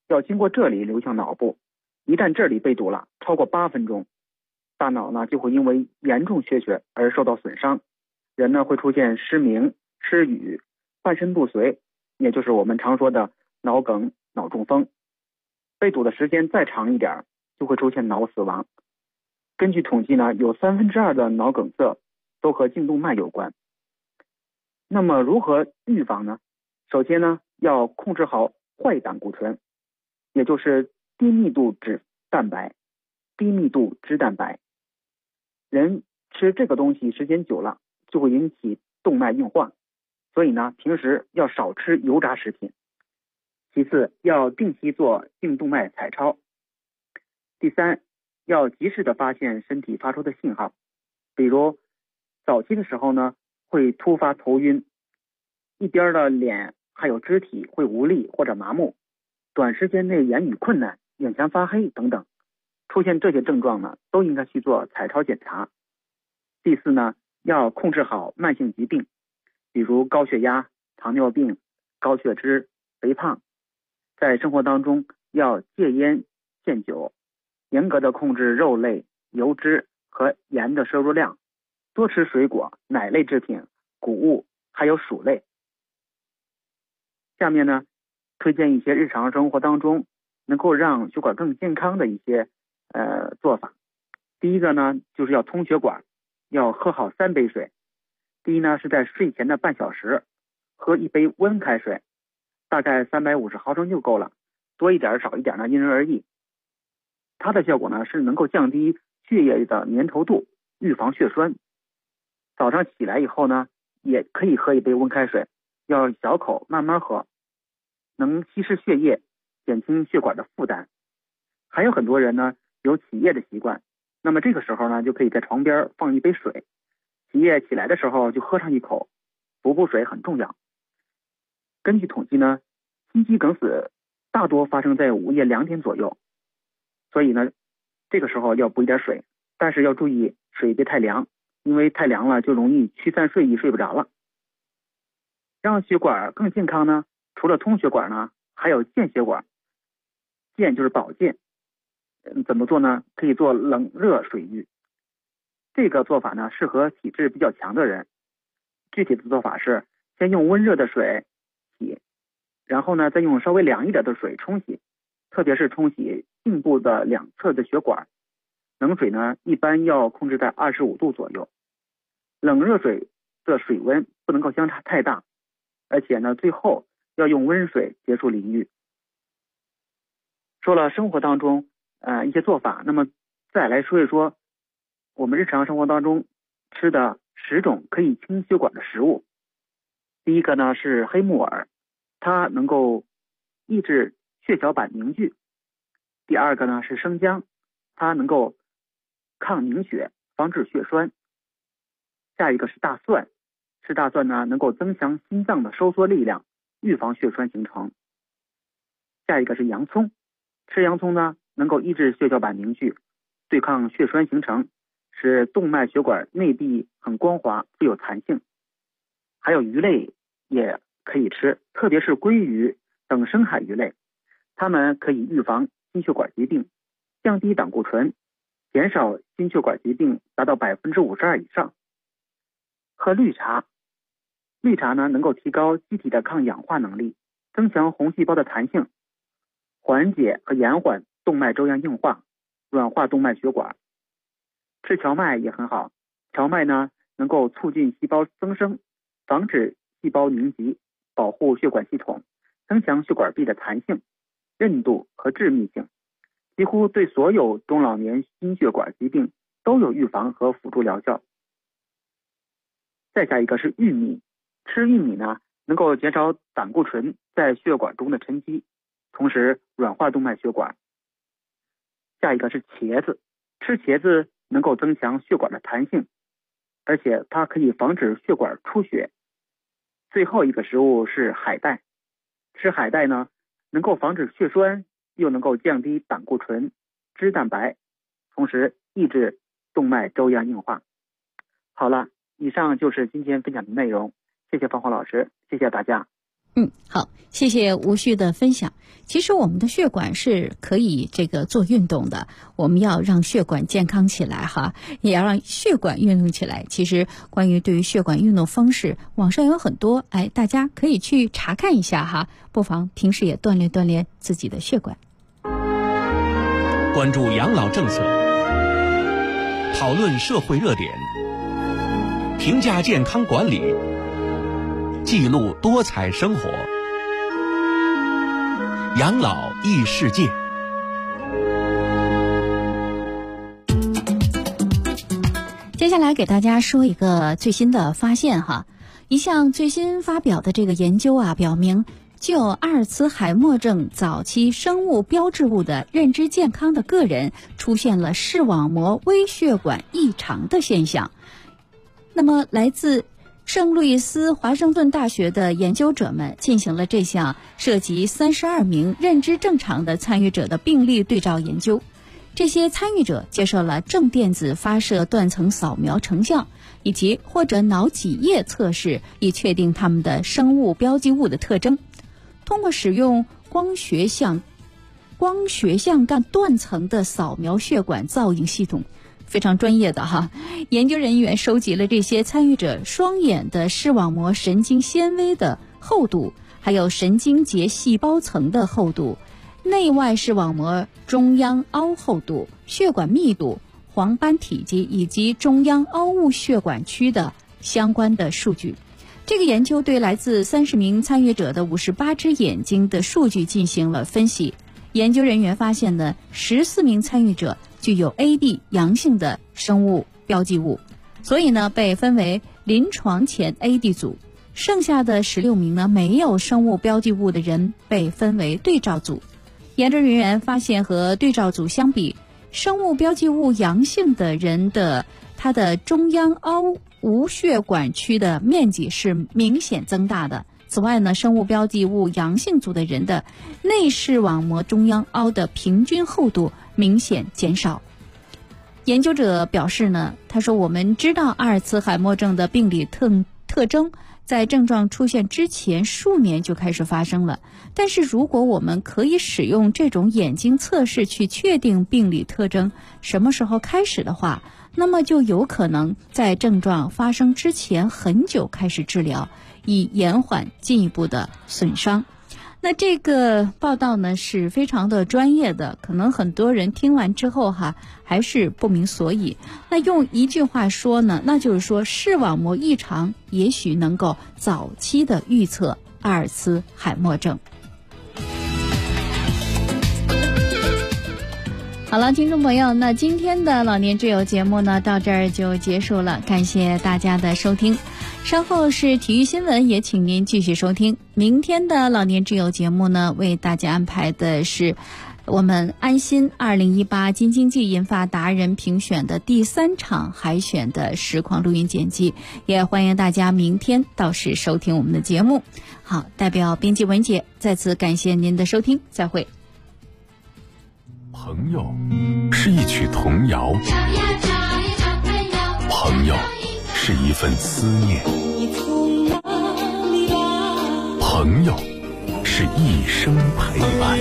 要经过这里流向脑部，一旦这里被堵了超过8分钟，大脑呢就会因为严重缺血而受到损伤，人呢会出现失明、失语、半身不遂，也就是我们常说的脑梗、脑中风。被堵的时间再长一点，就会出现脑死亡。根据统计呢，有2/3的脑梗塞都和颈动脉有关。那么如何预防呢？首先呢，要控制好坏胆固醇，也就是低密度脂蛋白。低密度脂蛋白，人吃这个东西时间久了就会引起动脉硬化，所以呢，平时要少吃油炸食品。其次，要定期做颈动脉彩超。第三，要及时的发现身体发出的信号，比如早期的时候呢，会突发头晕，一边的脸还有肢体会无力或者麻木，短时间内言语困难、眼前发黑等等，出现这些症状呢，都应该去做彩超检查。第四呢，要控制好慢性疾病，比如高血压、糖尿病、高血脂、肥胖。在生活当中要戒烟限酒，严格的控制肉类、油脂和盐的摄入量，多吃水果、奶类制品、谷物还有薯类。下面呢，推荐一些日常生活当中能够让血管更健康的一些做法。第一个呢，就是要通血管，要喝好3杯水。第一呢，是在睡前的半小时喝1杯温开水，大概350毫升就够了，多一点少一点呢因人而异。它的效果呢是能够降低血液的粘稠度，预防血栓。早上起来以后呢，也可以喝1杯温开水，要小口慢慢喝，能稀释血液，减轻血管的负担。还有很多人呢有起夜的习惯，那么这个时候呢就可以在床边放1杯水，起夜起来的时候就喝上1口，补水很重要。根据统计呢，心肌梗死大多发生在午夜2点左右，所以呢这个时候要补一点水，但是要注意水别太凉，因为太凉了就容易驱散睡意，睡不着了。让血管更健康呢，除了通血管呢，还有健血管。健就是保健，怎么做呢？可以做冷热水浴。这个做法呢适合体质比较强的人。具体的做法是先用温热的水洗，然后呢再用稍微凉一点的水冲洗，特别是冲洗颈部的2侧的血管。冷水呢一般要控制在25度左右，冷热水的水温不能够相差太大，而且呢最后要用温水结束淋浴。说了生活当中一些做法，那么再来说一说我们日常生活当中吃的10种可以清血管的食物。第一个呢是黑木耳，它能够抑制血小板凝聚。第二个呢是生姜，它能够抗凝血，防止血栓。下一个是大蒜，吃大蒜呢能够增强心脏的收缩力量，预防血栓形成。下一个是洋葱，吃洋葱呢能够抑制血小板凝聚，对抗血栓形成，使动脉血管内壁很光滑，富有弹性。还有鱼类也可以吃，特别是鲑鱼等深海鱼类，它们可以预防心血管疾病，降低胆固醇，减少心血管疾病达到52%以上。喝绿茶，绿茶呢能够提高机体的抗氧化能力，增强红细胞的弹性，缓解和延缓动脉粥样硬化，软化动脉血管。吃荞麦也很好，荞麦呢能够促进细胞增生，防止细胞凝集，保护血管系统，增强血管壁的弹性、韧度和致密性，几乎对所有中老年心血管疾病都有预防和辅助疗效。再下一个是玉米，吃玉米呢能够减少胆固醇在血管中的沉积，同时软化动脉血管。下一个是茄子，吃茄子能够增强血管的弹性，而且它可以防止血管出血。最后一个食物是海带，吃海带呢能够防止血栓，又能够降低胆固醇、脂蛋白，同时抑制动脉粥样硬化。好了，以上就是今天分享的内容，谢谢芳华老师，谢谢大家。 好，谢谢吴旭的分享。其实我们的血管是可以做运动的，我们要让血管健康起来哈，也要让血管运动起来。其实关于对于血管运动方式，网上有很多，大家可以去查看一下哈，不妨平时也锻炼锻炼自己的血管。 关注养老政策，讨论社会热点，评价健康管理，记录多彩生活。养老异世界。 接下来给大家说一个最新的发现哈，一项最新发表的这个研究表明，具有阿尔茨海默症早期生物标志物的认知健康的个人出现了视网膜微血管异常的现象。那么来自圣路易斯华盛顿大学的研究者们进行了这项涉及32名认知正常的参与者的病例对照研究。这些参与者接受了正电子发射断层扫描成像以及或者脑脊液测试，以确定他们的生物标记物的特征。通过使用光学相干断层的扫描血管造影系统，非常专业的哈。研究人员收集了这些参与者双眼的视网膜神经纤维的厚度，还有神经节细胞层的厚度、内外视网膜中央凹厚度、血管密度、黄斑体积以及中央凹物血管区的相关的数据。这个研究对来自30名参与者的58只眼睛的数据进行了分析。研究人员发现呢，14名参与者具有 AD 阳性的生物标记物，所以呢被分为临床前 AD 组。剩下的16名呢没有生物标记物的人被分为对照组。研究人员发现和对照组相比，生物标记物阳性的人的他的中央凹无血管区的面积是明显增大的。此外呢，生物标记物阳性组的人的内视网膜中央凹的平均厚度明显减少。研究者表示呢，他说我们知道阿尔茨海默症的病理特征在症状出现之前数年就开始发生了，但是如果我们可以使用这种眼睛测试去确定病理特征什么时候开始的话，那么就有可能在症状发生之前很久开始治疗，以延缓进一步的损伤。那这个报道呢是非常的专业的，可能很多人听完之后还是不明所以。那用一句话说呢，那就是说视网膜异常也许能够早期的预测阿尔茨海默症。好了，听众朋友，那今天的老年之友节目呢到这儿就结束了，感谢大家的收听。稍后是体育新闻，也请您继续收听。明天的老年之友节目呢，为大家安排的是我们安心2018京津冀银发达人评选的第3场海选的实况录音剪辑，也欢迎大家明天到时收听我们的节目。好，代表编辑文姐再次感谢您的收听，再会。 朋友是一曲童谣，朋友是一份思念，朋友是一生陪伴。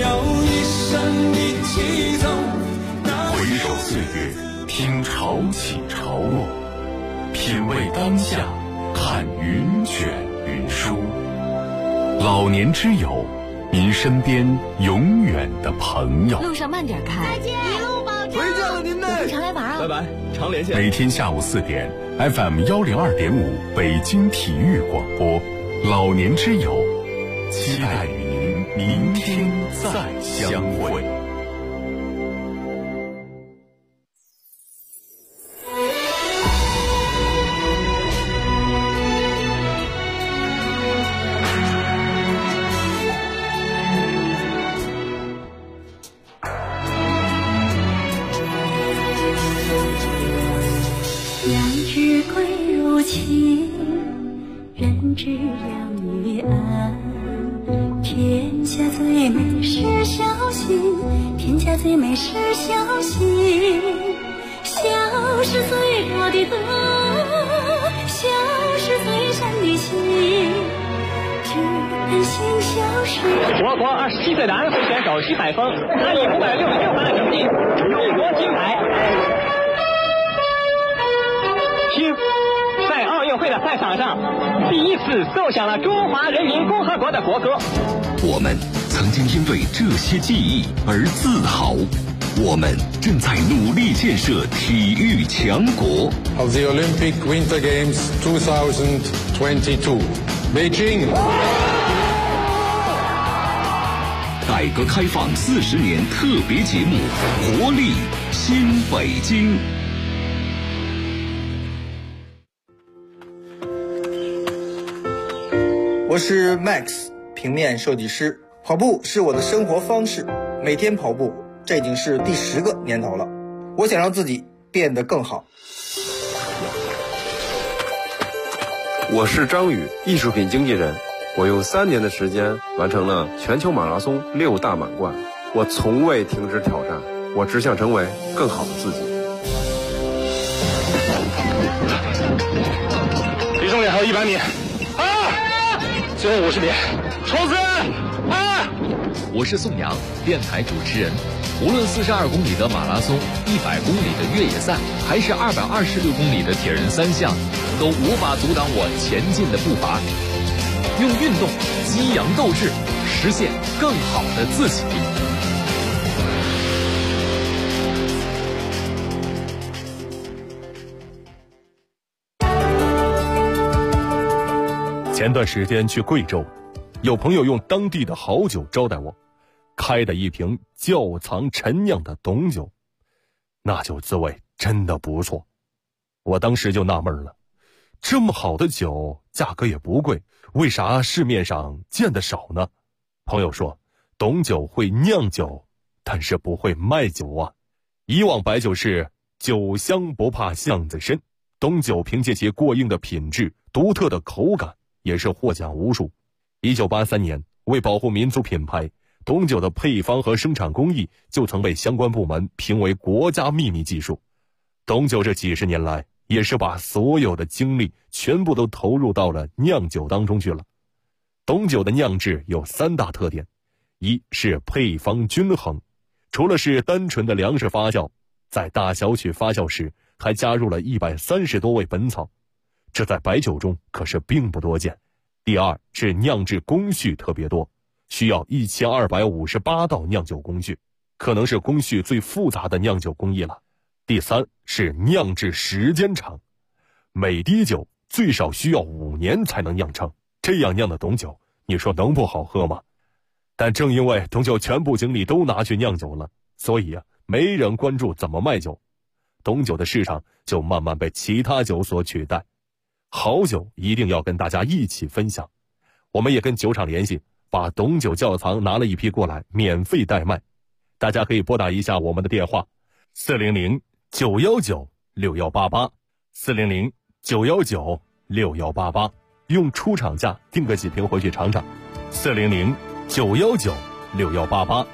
回首岁月，听潮起潮落，品味当下，看云卷云舒。老年之友，您身边永远的朋友。 路上慢点开， 再见，一路保重。 回见了您呢， 有空常来玩啊！ 拜拜，常连线。 每天下午4点 ，FM 102.5北京体育广播，老年之友，期待与您明天再相会。 人之两于安，天下最美是孝心，天下最美是孝心，孝是最高的德，孝是最善的心。 担心消失。 我国27岁的安徽选手徐海峰，他以566分的成绩勇夺金牌。听，在奥运会的赛场上，第一次奏响了中华人民共和国的国歌。 我们曾经因为这些记忆而自豪，我们正在努力建设体育强国。 Of the Olympic Winter Games 2022, Beijing。 改革开放40年特别节目，活力新北京。 我是 Max， 平面设计师。跑步是我的生活方式，每天跑步，这已经是第10个年头了。我想让自己变得更好。 我是张宇，艺术品经纪人。我用3年的时间完成了全球马拉松6大满贯。我从未停止挑战，我只想成为更好的自己。 离终点还有100米，最后50米，冲刺！ 我是宋阳，电台主持人。无论42公里的马拉松、100公里的越野赛，还是226公里的铁人3项，都无法阻挡我前进的步伐。用运动激扬斗志，实现更好的自己。 前段时间去贵州，有朋友用当地的好酒招待我，开的一瓶窖藏陈酿的董酒，那酒滋味真的不错。我当时就纳闷了，这么好的酒价格也不贵，为啥市面上见得少呢？朋友说，董酒会酿酒，但是不会卖酒啊。以往白酒是酒香不怕巷子深，董酒凭借其过硬的品质、独特的口感，也是获奖无数。1983年，为保护民族品牌，董酒的配方和生产工艺就曾被相关部门评为国家秘密技术。董酒这几十年来，也是把所有的精力全部都投入到了酿酒当中去了。董酒的酿制有3大特点，一是配方均衡，除了是单纯的粮食发酵，在大小曲发酵时还加入了130多味本草，这在白酒中可是并不多见。第二是酿制工序特别多，需要1258道酿酒工序，可能是工序最复杂的酿酒工艺了。第三是酿制时间长，每滴酒最少需要5年才能酿成，这样酿的董酒，你说能不好喝吗？但正因为董酒全部精力都拿去酿酒了，所以没人关注怎么卖酒，董酒的市场就慢慢被其他酒所取代。好酒一定要跟大家一起分享，我们也跟酒厂联系，把董酒窖藏拿了一批过来，免费代卖。大家可以拨打一下我们的电话400-919-6188 400-919-6188，用出厂价订个几瓶回去尝尝。400-919-6188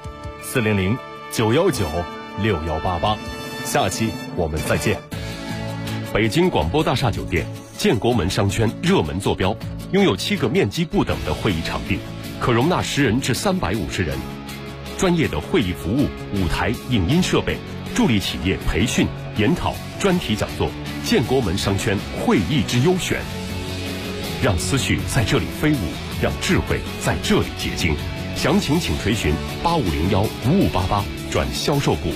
400-919-6188，下期我们再见。 北京广播大厦酒店建国门商圈热门坐标，拥有7个面积不等的会议场地，可容纳10人至350人。专业的会议服务、舞台、影音设备，助力企业培训、研讨、专题讲座。建国门商圈会议之优选，让思绪在这里飞舞，让智慧在这里结晶。详情请垂询8501-5588转销售部。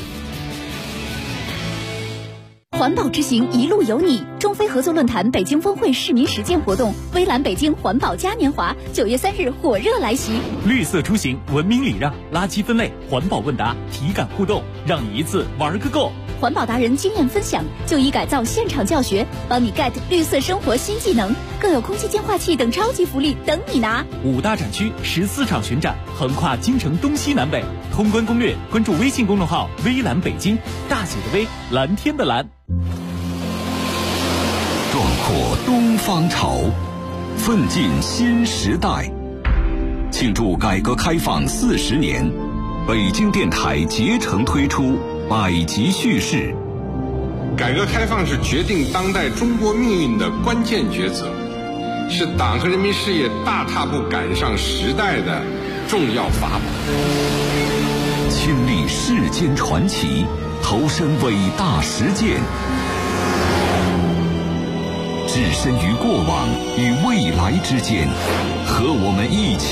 环保之行，一路有你。中非合作论坛北京峰会市民实践活动，微蓝北京环保嘉年华9月3日火热来袭。 绿色出行，文明礼让，垃圾分类，环保问答，体感互动，让你一次玩个够。 环保达人经验分享，就医改造现场教学，帮你 get 绿色生活新技能，更有空气净化器等超级福利等你拿。 5大展区，14场巡展，横跨京城东西南北。通关攻略，关注微信公众号微蓝北京，大写的微，蓝天的蓝。 壮阔东方潮，奋进新时代。庆祝改革开放40年，北京电台竭诚推出百集叙事。 改革开放是决定当代中国命运的关键抉择， 是党和人民事业大踏步赶上时代的重要法宝。 亲历世间传奇，投身伟大实践，置身于过往与未来之间，和我们一起